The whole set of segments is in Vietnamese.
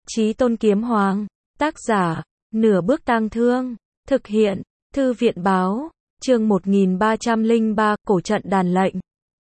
Chí Tôn Kiếm Hoàng. Tác giả, Nửa Bước Tang Thương. Thực hiện, Thư viện Báo. Chương 1303, Cổ trận đàn lệnh.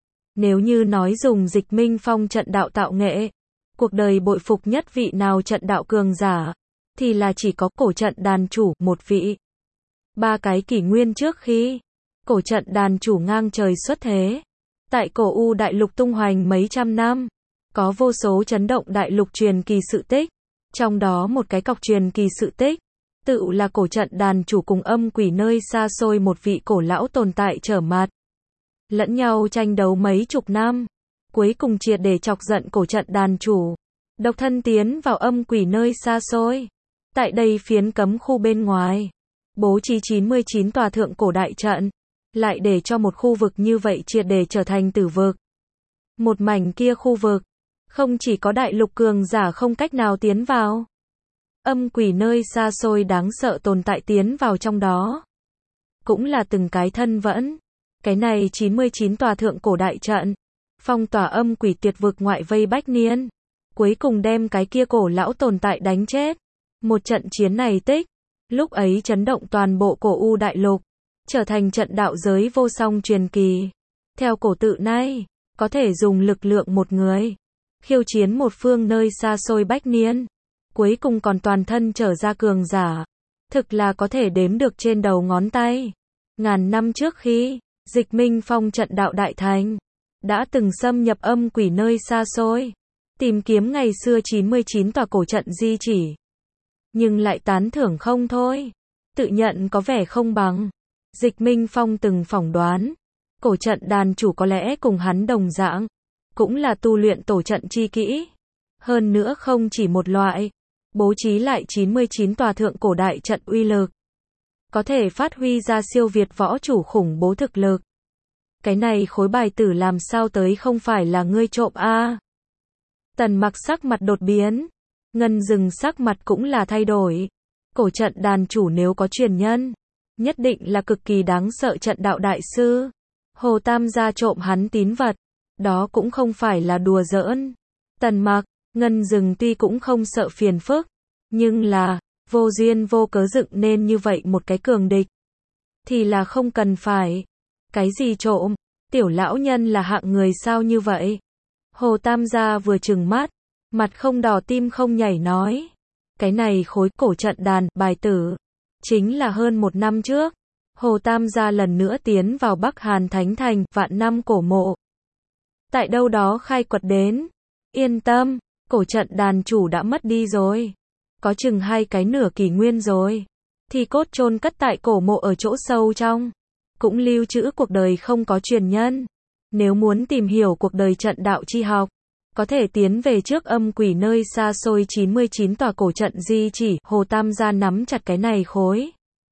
Nếu như nói dùng Dịch Minh Phong trận đạo tạo nghệ, cuộc đời bội phục nhất vị nào trận đạo cường giả, thì là chỉ có cổ trận đàn chủ, một vị. 3 cái kỷ nguyên trước khi cổ trận đàn chủ ngang trời xuất thế, tại cổ U đại lục tung hoành mấy trăm năm, có vô số chấn động đại lục truyền kỳ sự tích, trong đó một cái cọc truyền kỳ sự tích, tự là cổ trận đàn chủ cùng âm quỷ nơi xa xôi một vị cổ lão tồn tại trở mặt, lẫn nhau tranh đấu mấy chục năm, cuối cùng triệt để chọc giận cổ trận đàn chủ, độc thân tiến vào âm quỷ nơi xa xôi. Tại đây phiến cấm khu bên ngoài, bố trí 99 tòa thượng cổ đại trận, lại để cho một khu vực như vậy triệt để trở thành tử vực. Một mảnh kia khu vực, không chỉ có đại lục cường giả không cách nào tiến vào, âm quỷ nơi xa xôi đáng sợ tồn tại tiến vào trong đó, cũng là từng cái thân vẫn. Cái này 99 tòa thượng cổ đại trận, phong tỏa âm quỷ tuyệt vực ngoại vây bách niên, cuối cùng đem cái kia cổ lão tồn tại đánh chết. Một trận chiến này tích, lúc ấy chấn động toàn bộ cổ U đại lục, trở thành trận đạo giới vô song truyền kỳ. Theo cổ tự nay, có thể dùng lực lượng một người, khiêu chiến một phương nơi xa xôi bách niên, cuối cùng còn toàn thân trở ra cường giả, thực là có thể đếm được trên đầu ngón tay. Ngàn năm trước khi Dịch Minh Phong trận đạo đại thành, đã từng xâm nhập âm quỷ nơi xa xôi, tìm kiếm ngày xưa 99 tòa cổ trận di chỉ, nhưng lại tán thưởng không thôi, tự nhận có vẻ không bằng. Dịch Minh Phong từng phỏng đoán, cổ trận đàn chủ có lẽ cùng hắn đồng dạng, cũng là tu luyện tổ trận chi kỹ. Hơn nữa không chỉ một loại, bố trí lại 99 tòa thượng cổ đại trận uy lực, có thể phát huy ra siêu việt võ chủ khủng bố thực lực. Cái này khối bài tử làm sao tới không phải là ngươi trộm a? Tần Mặc sắc mặt đột biến, Ngân Dừng sắc mặt cũng là thay đổi. Cổ trận đàn chủ nếu có truyền nhân, nhất định là cực kỳ đáng sợ trận đạo đại sư. Hồ Tam gia trộm hắn tín vật, đó cũng không phải là đùa giỡn. Tần Mặc, Ngân Dừng tuy cũng không sợ phiền phức, nhưng là vô duyên vô cớ dựng nên như vậy một cái cường địch, thì là không cần phải. Cái gì trộm? Tiểu lão nhân là hạng người sao như vậy? Hồ Tam gia vừa trừng mắt, mặt không đỏ tim không nhảy nói, cái này khối cổ trận đàn bài tử, chính là hơn 1 năm trước, Hồ Tam gia lần nữa tiến vào Bắc Hàn Thánh Thành, vạn năm cổ mộ. Tại đâu đó khai quật đến. Yên tâm, cổ trận đàn chủ đã mất đi rồi, có chừng 2 cái nửa kỷ nguyên rồi. Thì cốt chôn cất tại cổ mộ ở chỗ sâu trong, cũng lưu trữ cuộc đời không có truyền nhân. Nếu muốn tìm hiểu cuộc đời trận đạo chi học, có thể tiến về trước âm quỷ nơi xa xôi 99 tòa cổ trận di chỉ. Hồ Tam gia nắm chặt cái này khối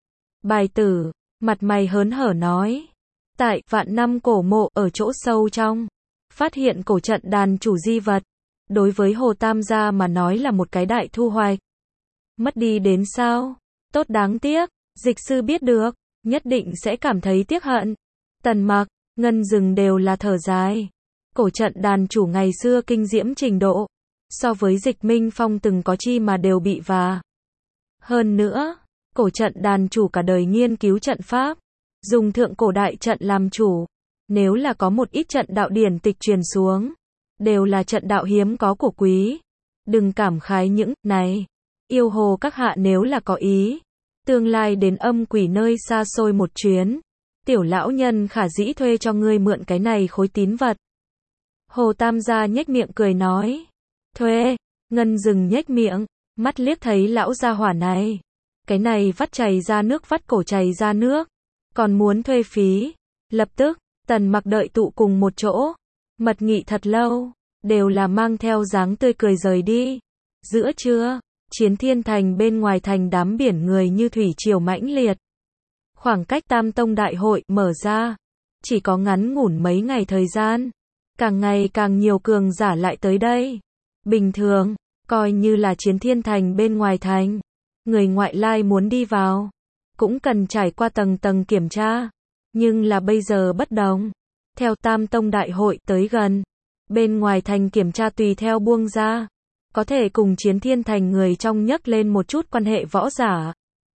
bài tử, mặt mày hớn hở nói, tại vạn năm cổ mộ ở chỗ sâu trong, phát hiện cổ trận đàn chủ di vật, đối với Hồ Tam gia mà nói là một cái đại thu hoạch. Mất đi đến sao? Tốt đáng tiếc, dịch sư biết được, nhất định sẽ cảm thấy tiếc hận. Tần Mặc, Ngân Dừng đều là thở dài. Cổ trận đàn chủ ngày xưa kinh diễm trình độ, so với Dịch Minh Phong từng có chi mà đều bị và. Hơn nữa, cổ trận đàn chủ cả đời nghiên cứu trận pháp, dùng thượng cổ đại trận làm chủ. Nếu là có một ít trận đạo điển tịch truyền xuống, đều là trận đạo hiếm có của quý. Đừng cảm khái những này. Yêu hồ các hạ nếu là có ý, tương lai đến âm quỷ nơi xa xôi một chuyến, tiểu lão nhân khả dĩ thuê cho ngươi mượn cái này khối tín vật. Hồ Tam gia nhếch miệng cười nói, thuê? Ngân Dừng nhếch miệng, mắt liếc thấy lão gia hỏa này, cái này vắt chảy ra nước vắt cổ chảy ra nước, còn muốn thuê phí. Lập tức, Tần Mặc đợi tụ cùng một chỗ, mật nghị thật lâu, đều là mang theo dáng tươi cười rời đi. Giữa trưa, Chiến Thiên Thành bên ngoài thành đám biển người như thủy triều mãnh liệt. Khoảng cách Tam Tông đại hội mở ra, chỉ có ngắn ngủn mấy ngày thời gian, càng ngày càng nhiều cường giả lại tới đây. Bình thường, coi như là Chiến Thiên Thành bên ngoài thành, người ngoại lai muốn đi vào, cũng cần trải qua tầng tầng kiểm tra. Nhưng là bây giờ bất đồng. Theo Tam Tông đại hội tới gần, bên ngoài thành kiểm tra tùy theo buông ra. có thể cùng Chiến Thiên Thành người trong nhấc lên một chút quan hệ võ giả.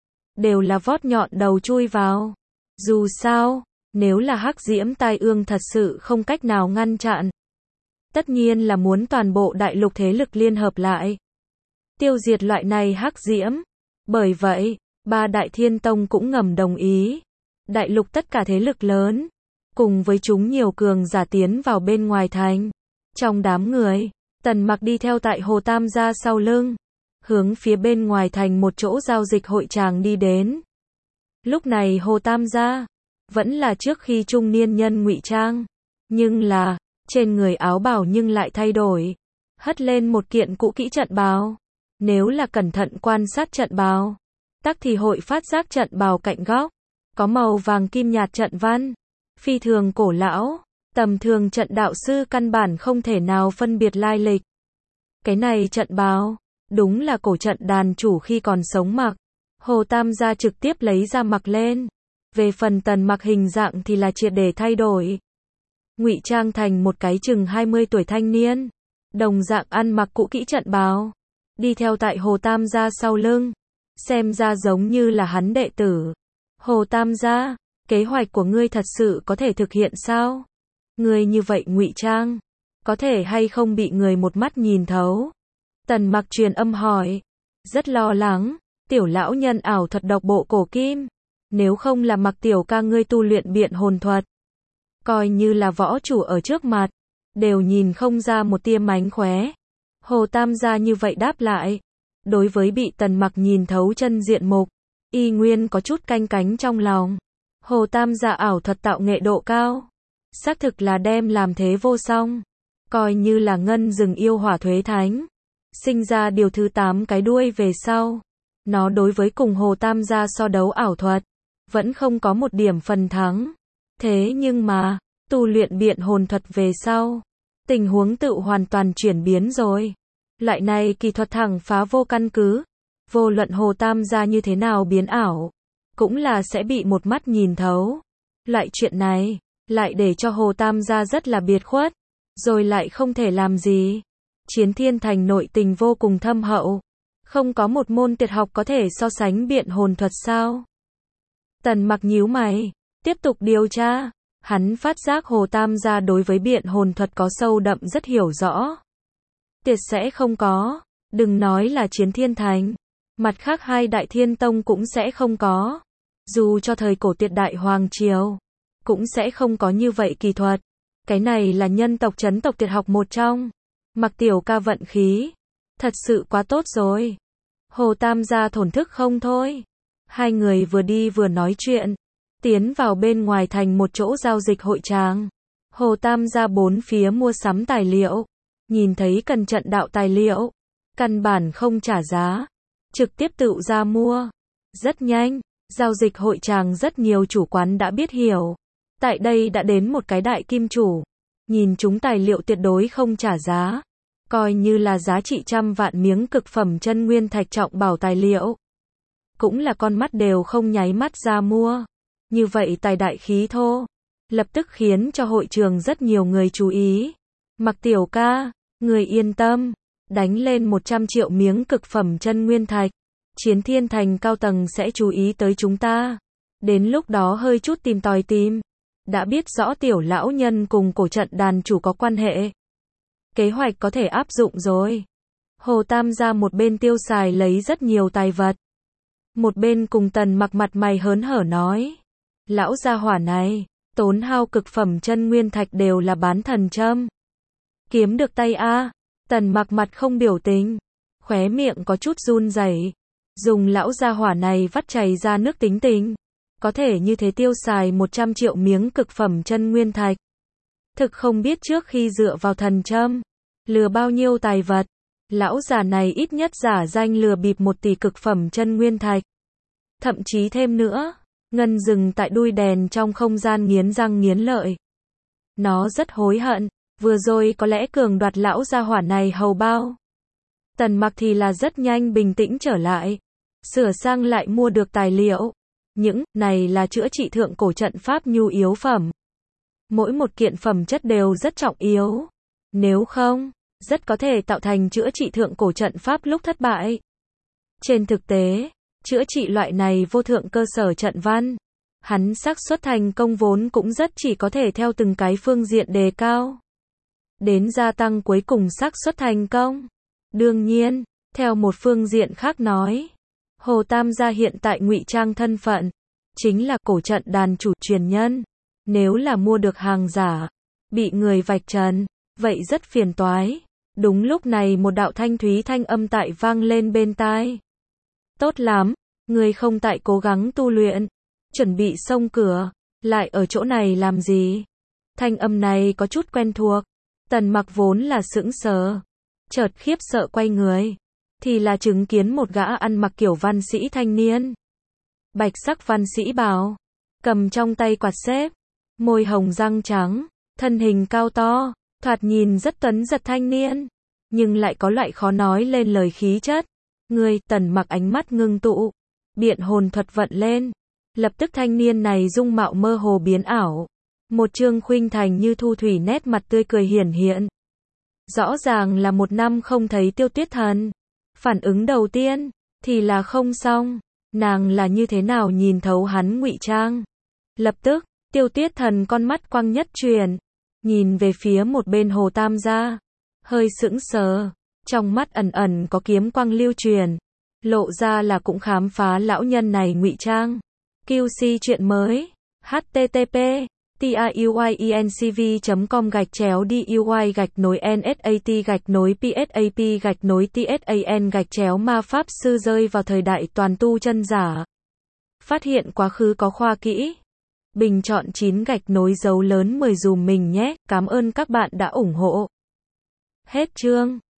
Đều là vót nhọn đầu chui vào. Dù sao, nếu là hắc diễm tai ương thật sự không cách nào ngăn chặn. Tất nhiên là muốn toàn bộ đại lục thế lực liên hợp lại. Tiêu diệt loại này hắc diễm. Bởi vậy, ba đại thiên tông cũng ngầm đồng ý. Đại lục tất cả thế lực lớn. Cùng với chúng nhiều cường giả tiến vào bên ngoài thành. Trong đám người, Tần Mặc đi theo tại Hồ Tam gia sau lưng. Hướng phía bên ngoài thành một chỗ giao dịch hội tràng đi đến. Lúc này Hồ Tam gia vẫn là trước khi trung niên nhân ngụy trang. Nhưng là, trên người áo bào nhưng lại thay đổi. Hất lên một kiện cũ kỹ trận bào. Nếu là cẩn thận quan sát trận bào, tắc thì hội phát giác trận bào cạnh góc. Có màu vàng kim nhạt trận văn. Phi thường cổ lão. Tầm thường trận đạo sư căn bản không thể nào phân biệt lai lịch. Cái này trận bào, đúng là cổ trận đàn chủ khi còn sống mặc. Hồ Tam gia trực tiếp lấy ra mặc lên. Về phần Tần Mặc hình dạng thì là triệt để thay đổi. Ngụy trang thành một cái chừng 20 tuổi thanh niên. Đồng dạng ăn mặc cũ kỹ trận bào. Đi theo tại Hồ Tam gia sau lưng. Xem ra giống như là hắn đệ tử. Hồ Tam gia, kế hoạch của ngươi thật sự có thể thực hiện sao? Ngươi như vậy ngụy trang, có thể hay không bị người một mắt nhìn thấu? Tần Mặc truyền âm hỏi. Rất lo lắng, tiểu lão nhân ảo thuật độc bộ cổ kim. Nếu không là Mặc tiểu ca ngươi tu luyện biện hồn thuật. Coi như là võ chủ ở trước mặt, đều nhìn không ra một tia mánh khóe. Hồ Tam gia như vậy đáp lại. Đối với bị Tần Mặc nhìn thấu chân diện mục, y nguyên có chút canh cánh trong lòng. Hồ Tam gia ảo thuật tạo nghệ độ cao. Xác thực là đem làm thế vô song. Coi như là ngân rừng yêu hỏa thuế thánh. Sinh ra điều thứ 8 cái đuôi về sau. Nó đối với cùng Hồ Tam gia so đấu ảo thuật. Vẫn không có một điểm phần thắng. Thế nhưng mà, tu luyện biện hồn thuật về sau. Tình huống tự hoàn toàn chuyển biến rồi. Loại này kỳ thuật thẳng phá vô căn cứ. Vô luận Hồ Tam gia như thế nào biến ảo. Cũng là sẽ bị một mắt nhìn thấu. Loại chuyện này, lại để cho Hồ Tam gia rất là biệt khuất. Rồi lại không thể làm gì. Chiến Thiên Thành nội tình vô cùng thâm hậu. Không có một môn tuyệt học có thể so sánh biện hồn thuật sao? Tần Mặc nhíu mày, tiếp tục điều tra. Hắn phát giác Hồ Tam gia đối với biện hồn thuật có sâu đậm rất hiểu rõ. Tuyệt sẽ không có, đừng nói là Chiến Thiên Thành. Mặt khác hai đại thiên tông cũng sẽ không có. Dù cho thời cổ Tiệt Đại Hoàng Triều, cũng sẽ không có như vậy kỳ thuật. Cái này là nhân tộc chấn tộc tuyệt học một trong. Mặc tiểu ca vận khí. Thật sự quá tốt rồi. Hồ Tam gia thổn thức không thôi. Hai người vừa đi vừa nói chuyện. Tiến vào bên ngoài thành một chỗ giao dịch hội tràng. Hồ Tam gia bốn phía mua sắm tài liệu. Nhìn thấy cần trận đạo tài liệu. Căn bản không trả giá. Trực tiếp tự ra mua. Rất nhanh. Giao dịch hội tràng rất nhiều chủ quán đã biết hiểu. Tại đây đã đến một cái đại kim chủ. Nhìn chúng tài liệu tuyệt đối không trả giá. Coi như là giá trị trăm vạn miếng cực phẩm chân nguyên thạch trọng bảo tài liệu. Cũng là con mắt đều không nháy mắt ra mua. Như vậy tài đại khí thô. Lập tức khiến cho hội trường rất nhiều người chú ý. Mặc tiểu ca, người yên tâm. Đánh lên 100 triệu miếng cực phẩm chân nguyên thạch. Chiến Thiên Thành cao tầng sẽ chú ý tới chúng ta. Đến lúc đó hơi chút tìm tòi tìm. Đã biết rõ tiểu lão nhân cùng cổ trận đàn chủ có quan hệ. Kế hoạch có thể áp dụng rồi. Hồ Tam gia một bên tiêu xài lấy rất nhiều tài vật. Một bên cùng Tần Mặc mặt mày hớn hở nói. Lão gia hỏa này, tốn hao cực phẩm chân nguyên thạch đều là bán thần châm. Kiếm được tay a. Tần Mặc mặt không biểu tình. Khóe miệng có chút run rẩy. Dùng lão gia hỏa này vắt chảy ra nước tính tình. Có thể như thế tiêu xài 100 triệu miếng cực phẩm chân nguyên thạch. Thực không biết trước khi dựa vào thần châm, lừa bao nhiêu tài vật. Lão già này ít nhất giả danh lừa bịp 1 tỷ cực phẩm chân nguyên thạch. Thậm chí thêm nữa, ngân dừng tại đuôi đèn trong không gian nghiến răng nghiến lợi. Nó rất hối hận, vừa rồi có lẽ cường đoạt lão gia hỏa này hầu bao. Tần Mặc thì là rất nhanh bình tĩnh trở lại. Sửa sang lại mua được tài liệu. Những này là chữa trị thượng cổ trận pháp nhu yếu phẩm. Mỗi một kiện phẩm chất đều rất trọng yếu. Nếu không, rất có thể tạo thành chữa trị thượng cổ trận pháp lúc thất bại. Trên thực tế, chữa trị loại này vô thượng cơ sở trận văn, hắn xác suất thành công vốn cũng rất chỉ có thể theo từng cái phương diện đề cao, đến gia tăng cuối cùng xác suất thành công. Đương nhiên, theo một phương diện khác nói, Hồ Tam gia hiện tại ngụy trang thân phận, chính là cổ trận đàn chủ truyền nhân. Nếu là mua được hàng giả, bị người vạch trần, vậy rất phiền toái. Đúng lúc này một đạo thanh thúy thanh âm tại vang lên bên tai. Tốt lắm, người không tại cố gắng tu luyện, chuẩn bị xông cửa, lại ở chỗ này làm gì? Thanh âm này có chút quen thuộc. Tần Mặc vốn là sững sờ, chợt khiếp sợ quay người, thì là chứng kiến một gã ăn mặc kiểu văn sĩ thanh niên. Bạch sắc văn sĩ bào, cầm trong tay quạt xếp, môi hồng răng trắng, thân hình cao to, thoạt nhìn rất tuấn giật thanh niên, nhưng lại có loại khó nói lên lời khí chất. Người, Tần Mặc ánh mắt ngưng tụ, biện hồn thuật vận lên, lập tức thanh niên này dung mạo mơ hồ biến ảo, một trương khuynh thành như thu thủy nét mặt tươi cười hiển hiện. Rõ ràng là một năm không thấy Tiêu Tuyết Thần. Phản ứng đầu tiên thì là không xong, nàng là như thế nào nhìn thấu hắn ngụy trang. Lập tức, Tiêu Tuyết Thần con mắt quang nhất chuyển, nhìn về phía một bên Hồ Tam gia, hơi sững sờ, trong mắt ẩn ẩn có kiếm quang lưu truyền, lộ ra là cũng khám phá lão nhân này ngụy trang. QC chuyện mới, http tiuy.com/duy-nsat-psap-tsan-ma pháp sư rơi vào thời đại toàn tu chân giả. Phát hiện quá khứ có khoa kỹ. Bình chọn 9 gạch nối dấu lớn 10 dùm mình nhé. Cảm ơn các bạn đã ủng hộ. Hết chương.